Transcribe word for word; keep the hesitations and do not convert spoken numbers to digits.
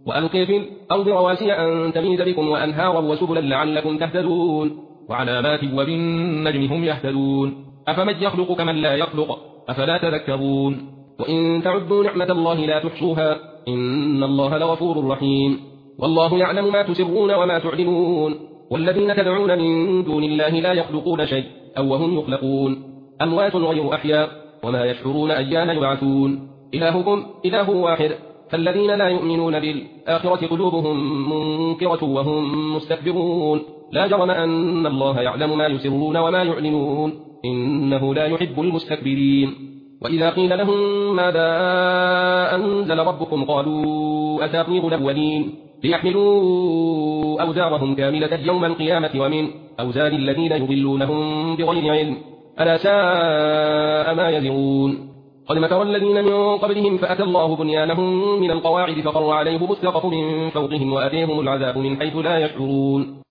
وألقي في الأرض رواسي أن تميد بكم وأنهارا وسبلا لعلكم تهتدون وعلامات وبالنجم هم يهتدون أفمن يخلق كمن لا يخلق أفلا تذكرون وإن تعدوا نعمة الله لا تحصوها إن الله لغفور رحيم والله يعلم ما تسرون وما تعلنون والذين تدعون من دون الله لا يخلقون شيء أو وهم يخلقون أموات غير أحياء وما يشعرون أيان يبعثون إلهكم إله واحد فالذين لا يؤمنون بالآخرة قلوبهم منكرة وهم مستكبرون لا جرم أن الله يعلم ما يسرون وما يعلنون إنه لا يحب المستكبرين وإذا قيل لهم ماذا أنزل ربكم قالوا أساطير الأولين ليحملوا أوزارهم كاملة يوم القيامة ومن أوزار الذين يضلونهم بغير علم ألا ساء ما يزرون قد مكر الذين من قبلهم فأتى الله بنيانهم من القواعد فقر عليهم السقف من فوقهم وأتيهم العذاب من حيث لا يشعرون